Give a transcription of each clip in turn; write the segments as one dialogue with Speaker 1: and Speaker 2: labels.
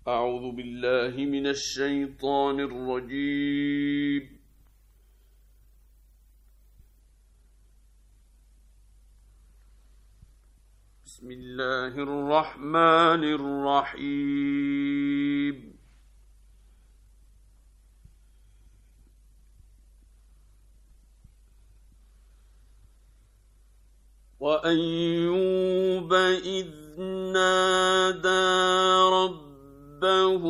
Speaker 1: أعوذ بالله من الشيطان الرجيم. بسم الله الرحمن الرحيم. وأيوب إذ نادى ربه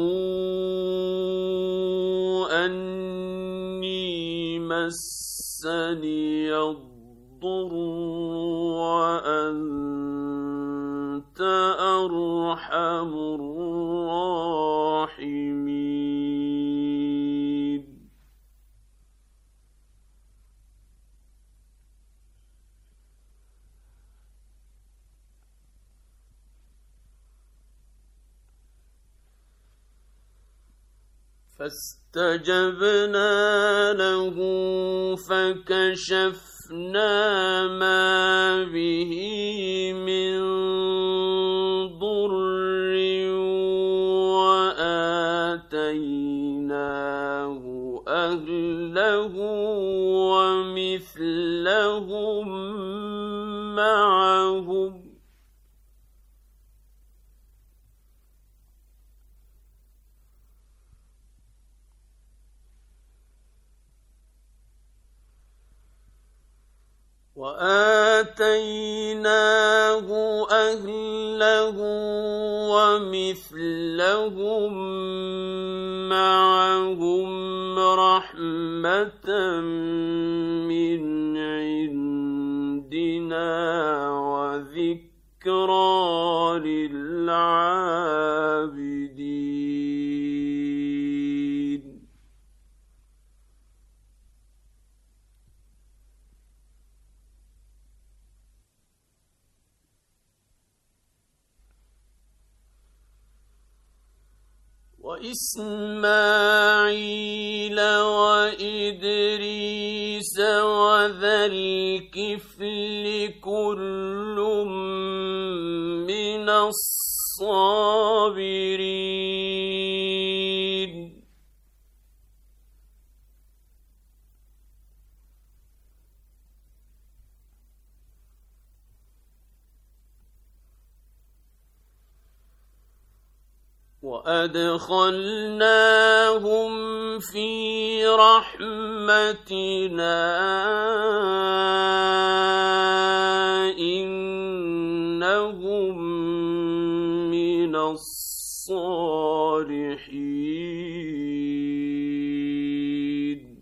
Speaker 1: أني مسني الضر وأنت أرحم الراحمين. فاستجبنا له فكشفنا ما به من ضر وآتيناه أهله ومثلهم معهم رحمة من عندنا وذكرى للعابدين. وإسماعيل وإدريس وذا الكفل كل من الصابرين. وأدخلناهم في رحمتنا إنهم من الصالحين.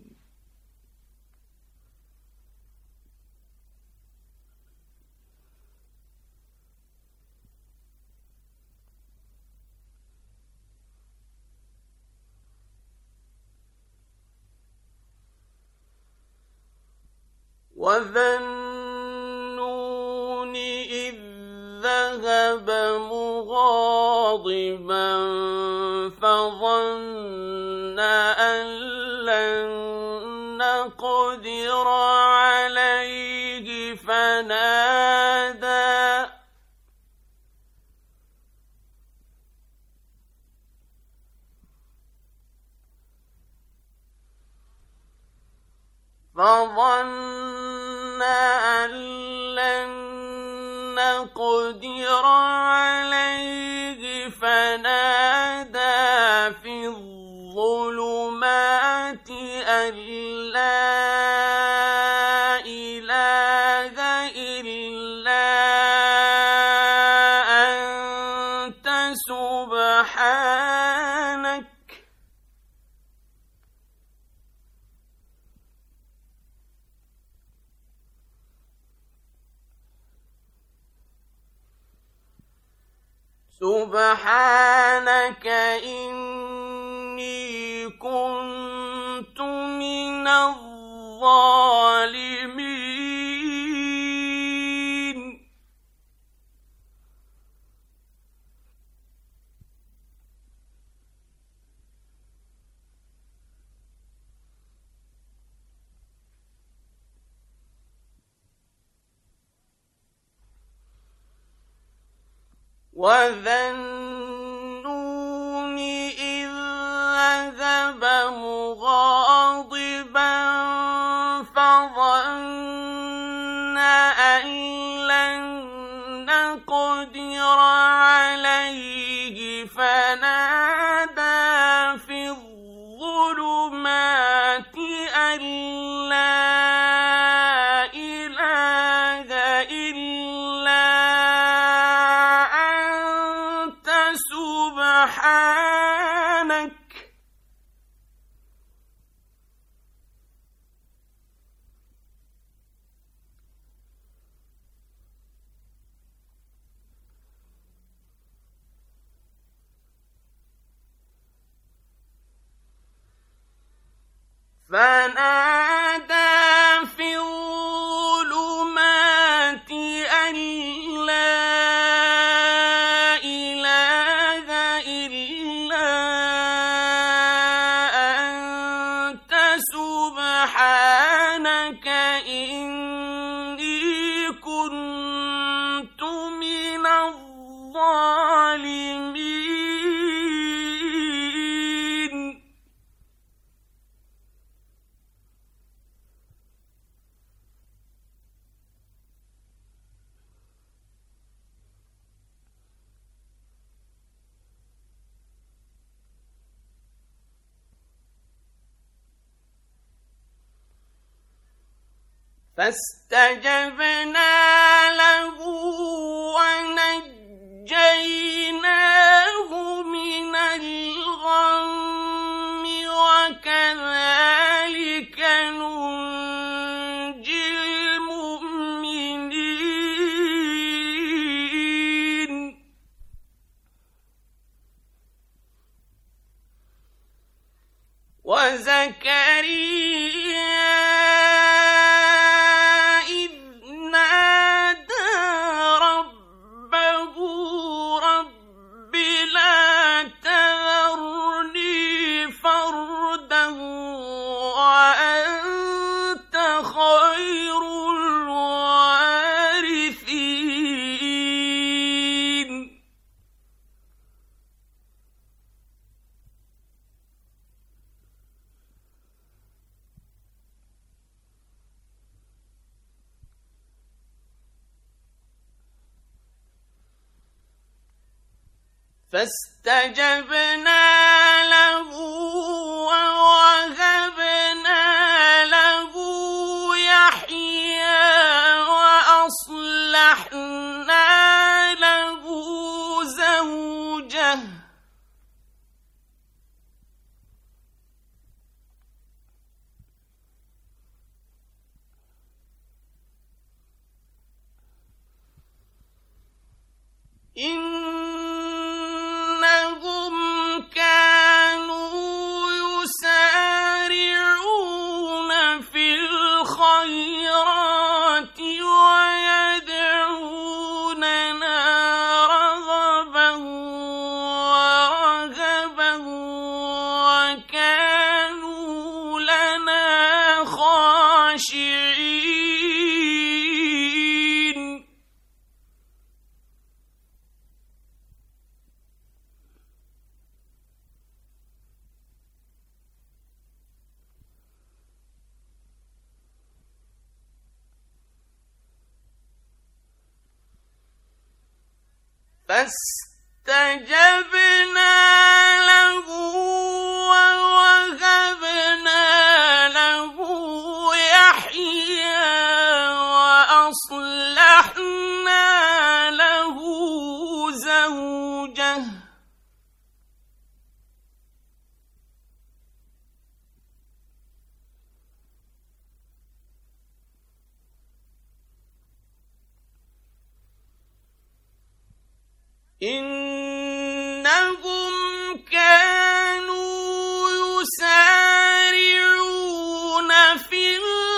Speaker 1: وذا النون إذ ذهب مغاضبا فظن أن لن نقدر عليه فنادى أن لن نقدر عليه فنادى في الظلمات أن لا إله إلا أنت سبحانك إني كنت من الظالمين. وذا النون فنادى في الظلمات أن لا إله إلا أنت سبحانك فنادى في الظلمات أن لا إله إلا أنت سبحانك إني كنت من الظالمين فاستجبنا له ونجيناه من الغم وكذلك ننجي المؤمنين وزكريا فاستجبنا له ووهبنا له يحيى وأصلحنا له زوجه إنهم كانوا يسارعون في الخيرات ويدعوننا رغبا ورهبا وكانوا لنا خاشعين فاستجبنا له ووهبنا له يحيى وأصلحنا له زوجه إنهم كانوا يسارعون في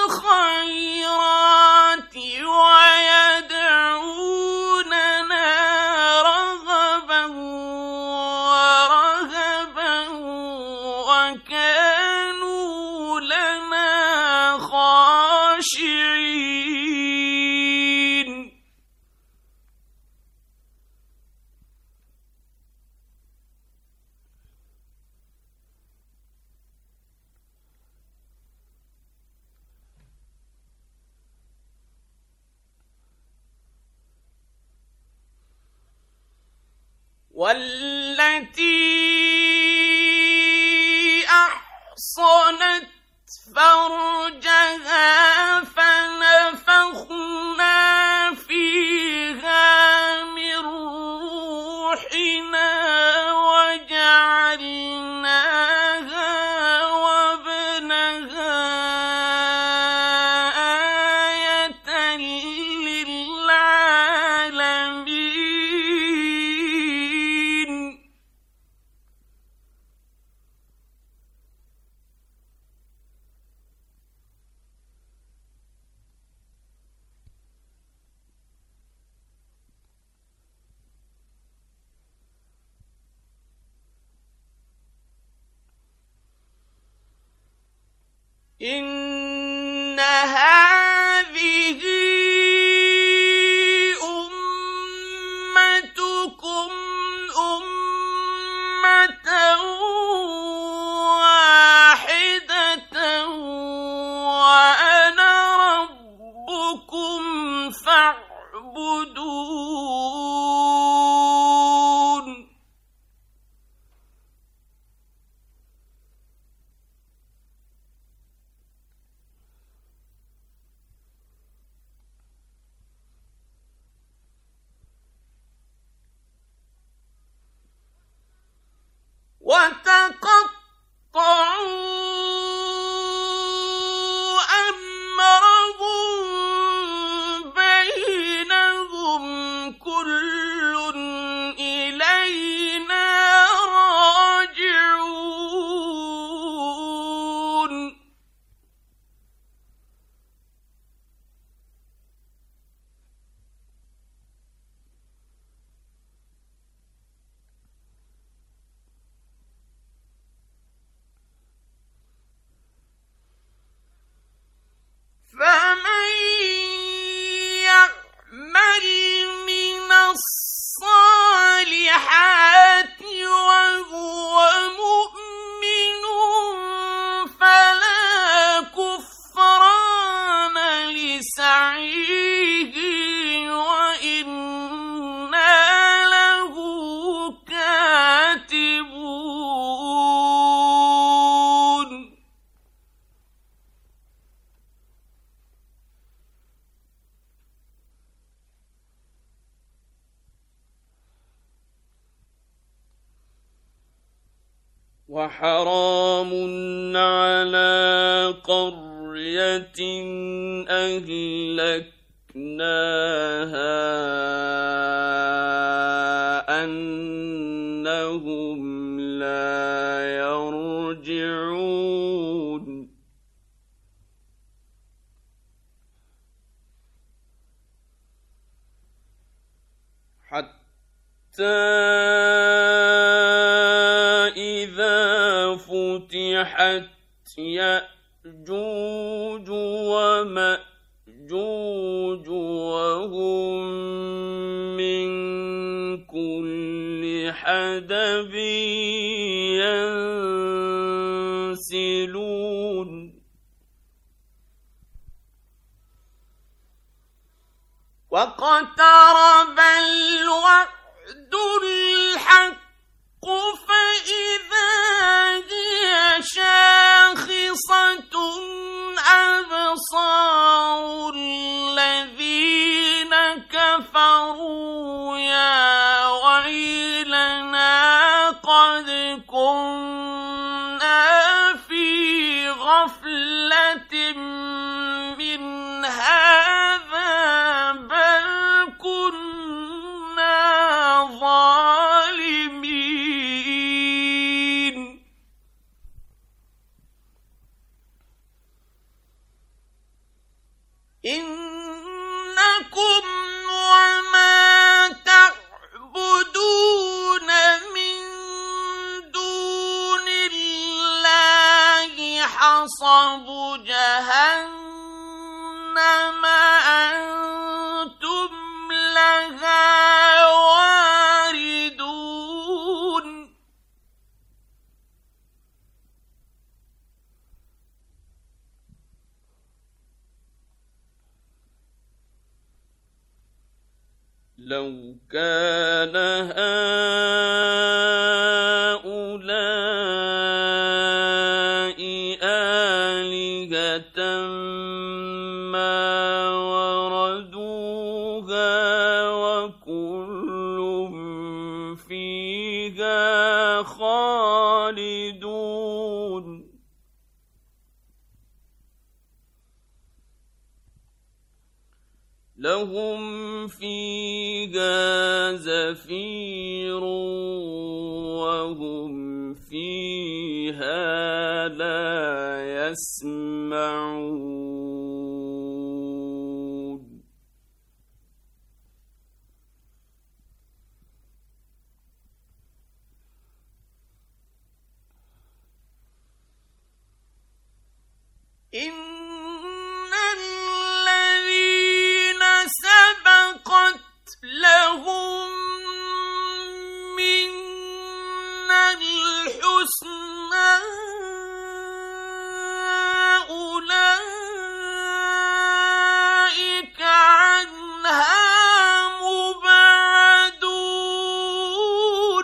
Speaker 1: الخيرات ويدعوننا رغبا ورهبا وكانوا لنا خاشعين والتي أحصنت فرجها فنفخنا فيها من روحنا وجعلناها وابنها آية للعالمين. إن هذه أمتكم أمة واحدة وأنا ربكم فاعبدون. وتقطعوا أمرهم بينهم كل إلينا راجعون. فمن يعمل من الصالحات وهو مؤمن فلا كفران لسعيه وإنا له كاتبون. وحرام على قرية أهلكناها أنهم لا يرجعون. حتى إذا فتحت يأجوج ومأجوج وهم من كل حدب ينسلون. واقترب الوعد الحق فإذا هي شاخصة أبصار الذين كفروا يا ويلنا قد كنا في غفلة من هذا بل كنا ظالمين. إنكم وما تعبدون من دون الله حصب جهنم أنتم لها واردون. لو كان لهم فيها زفير وهم فيها لا يسمعون إن الذين سبقت لهم منا الحسنى أولئك عنها مبعدون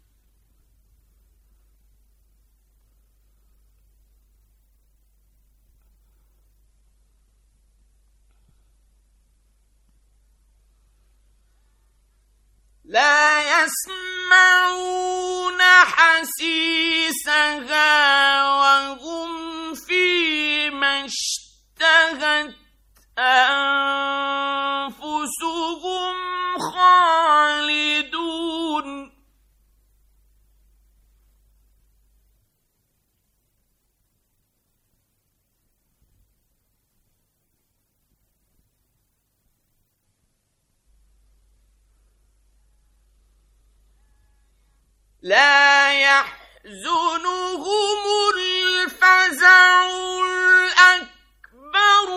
Speaker 1: لا يسمعون حسيسها وهم فيما اشتهت أنفسهم خالدون لا يحزنهم الفزع الأكبر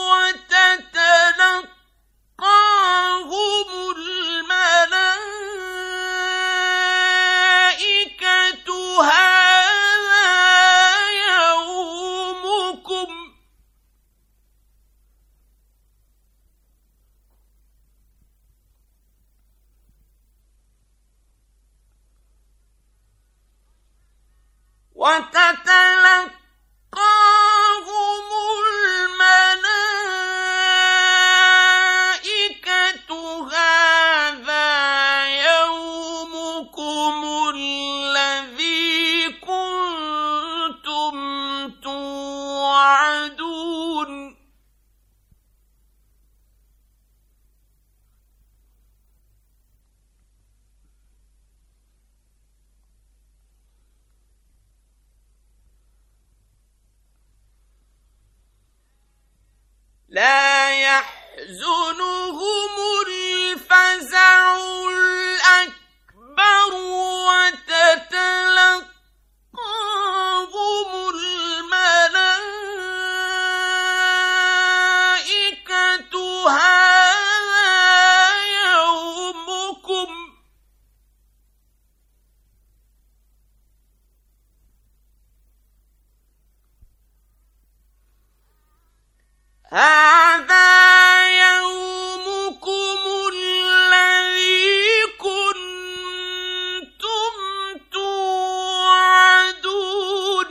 Speaker 1: وتتلقاهم الملائكة هذا يومكم وتتلقاهم الملائكة هذا يومكم الذي كنتم توعدون لا يحزنهم الفزع الأكبر وتتلقاهم الملائكة هذا يومكم الذي كنتم توعدون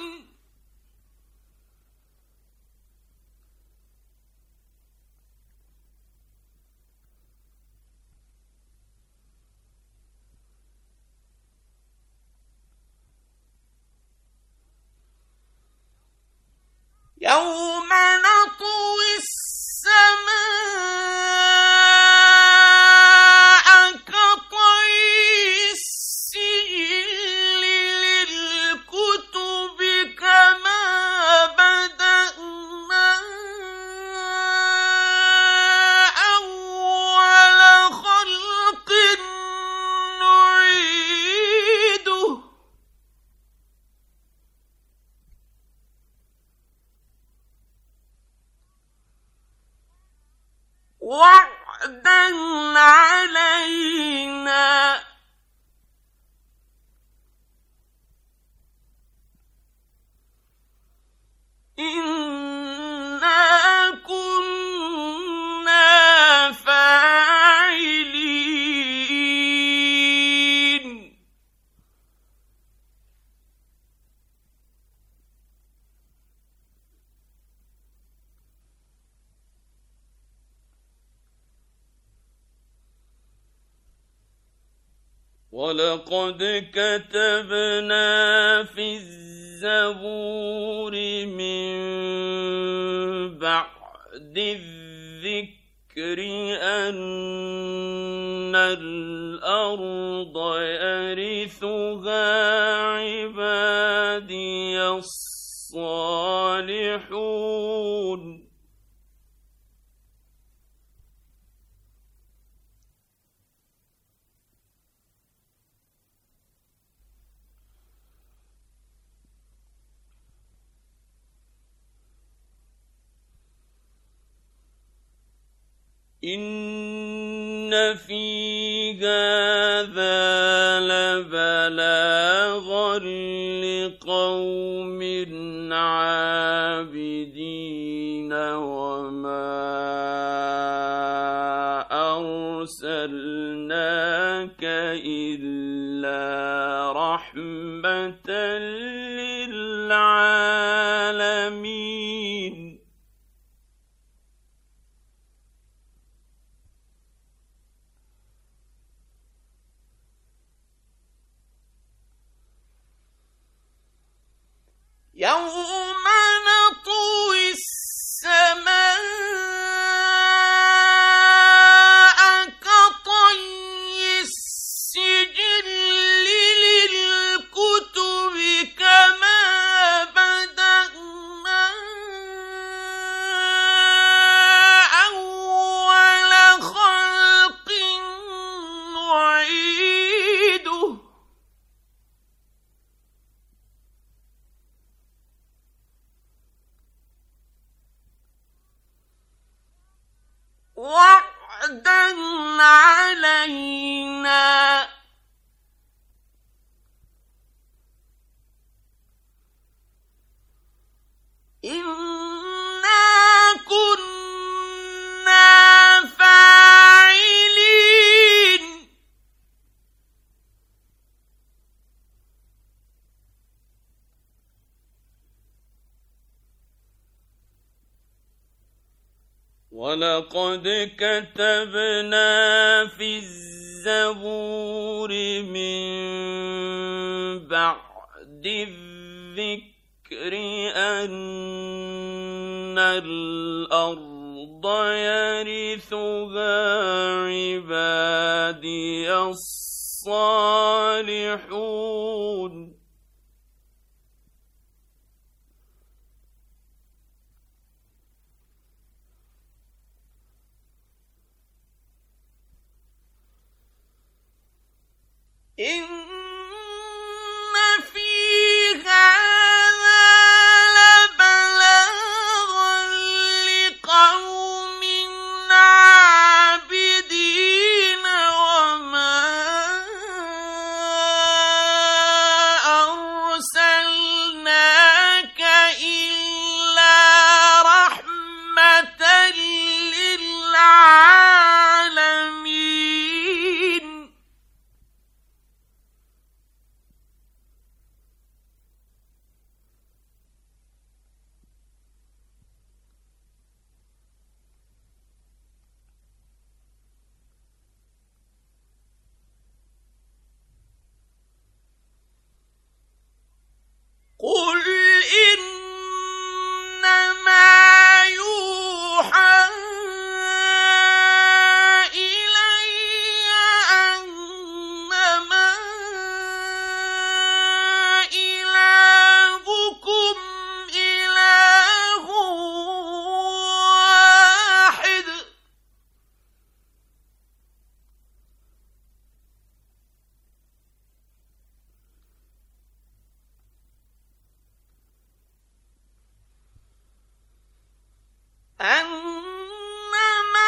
Speaker 1: يوم نطوي السماء كطي السجل للكتب كما بدأنا أول خلق نعيده وعدا علينا إنا كنا فاعلين ولقد كتبنا في الزبور من بعد الذكر إن في هذا لبلاغا لقوم عابدين وما أرسلناك إلا رحمة للعالمين يوم نطوي السماء كطي السجل للكتب كما بدأنا أول خلق نعيده وعدا علينا إنا كنا فاعلين ولقد كتبنا في الزبور من بعد الذكر أن الأرض يرثها عبادي الصالحون إن في هذا لبلاغا لقوم عابدين وما أرسلناك إلا رحمة للعالمين قل إنما يوحى إلي أنما إلهكم إله واحد أنما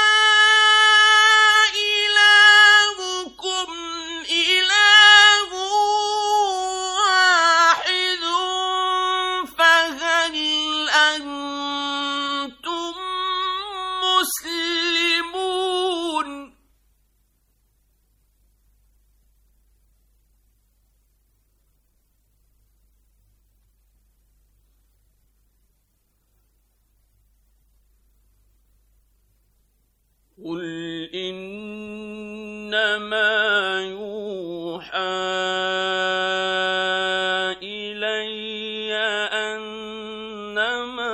Speaker 1: إلهكم إله واحد فهل أنتم مسلمون قل إنما يوحى إلي أنما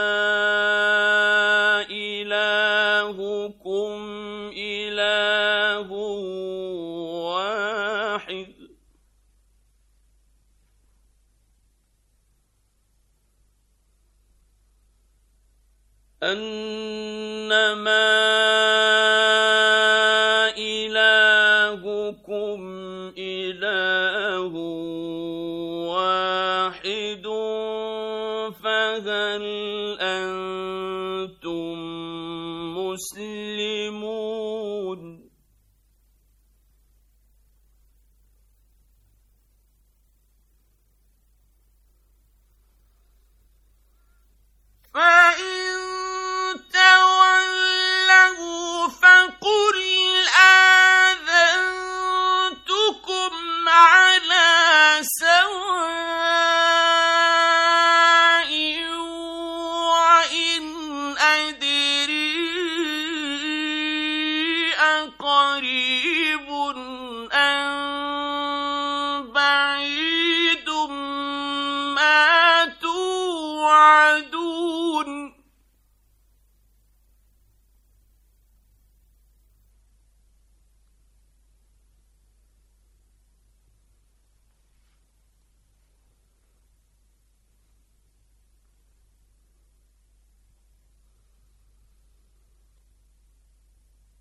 Speaker 1: إلهكم إله واحد أنما إلهكم إله واحد فهل أنتم مسلمون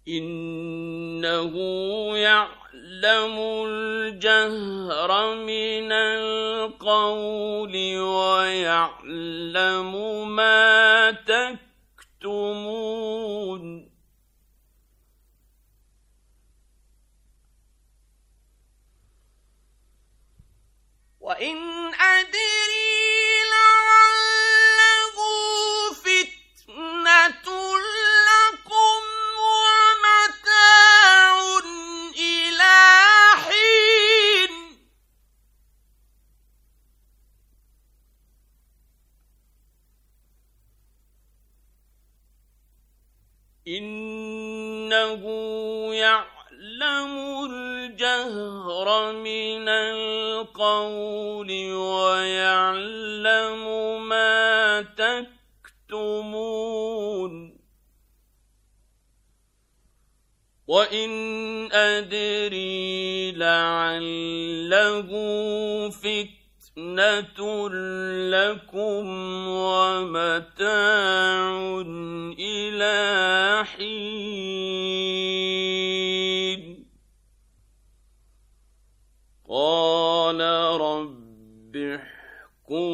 Speaker 1: إنه يعلم الجهر من القول ويعلم ما تكتمون وإن أدري لعله فتنة لكم ومتاع إلى حين إنه يعلم الجهر من القول ويعلم ما تكتمون وإن أدري لعله فتنة لكم ومتاع إلى حين قال رب احكم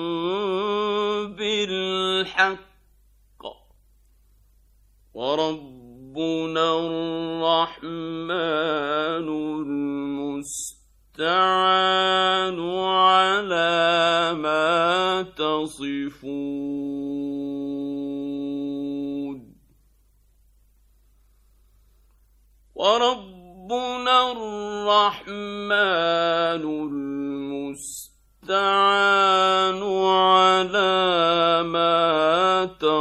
Speaker 1: بالحق وربنا الرحمن المستعان على ما تصفون وربنا الرحمن المستعان على ما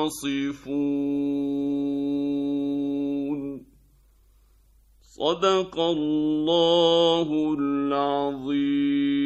Speaker 1: تصفون صدق الله العظيم.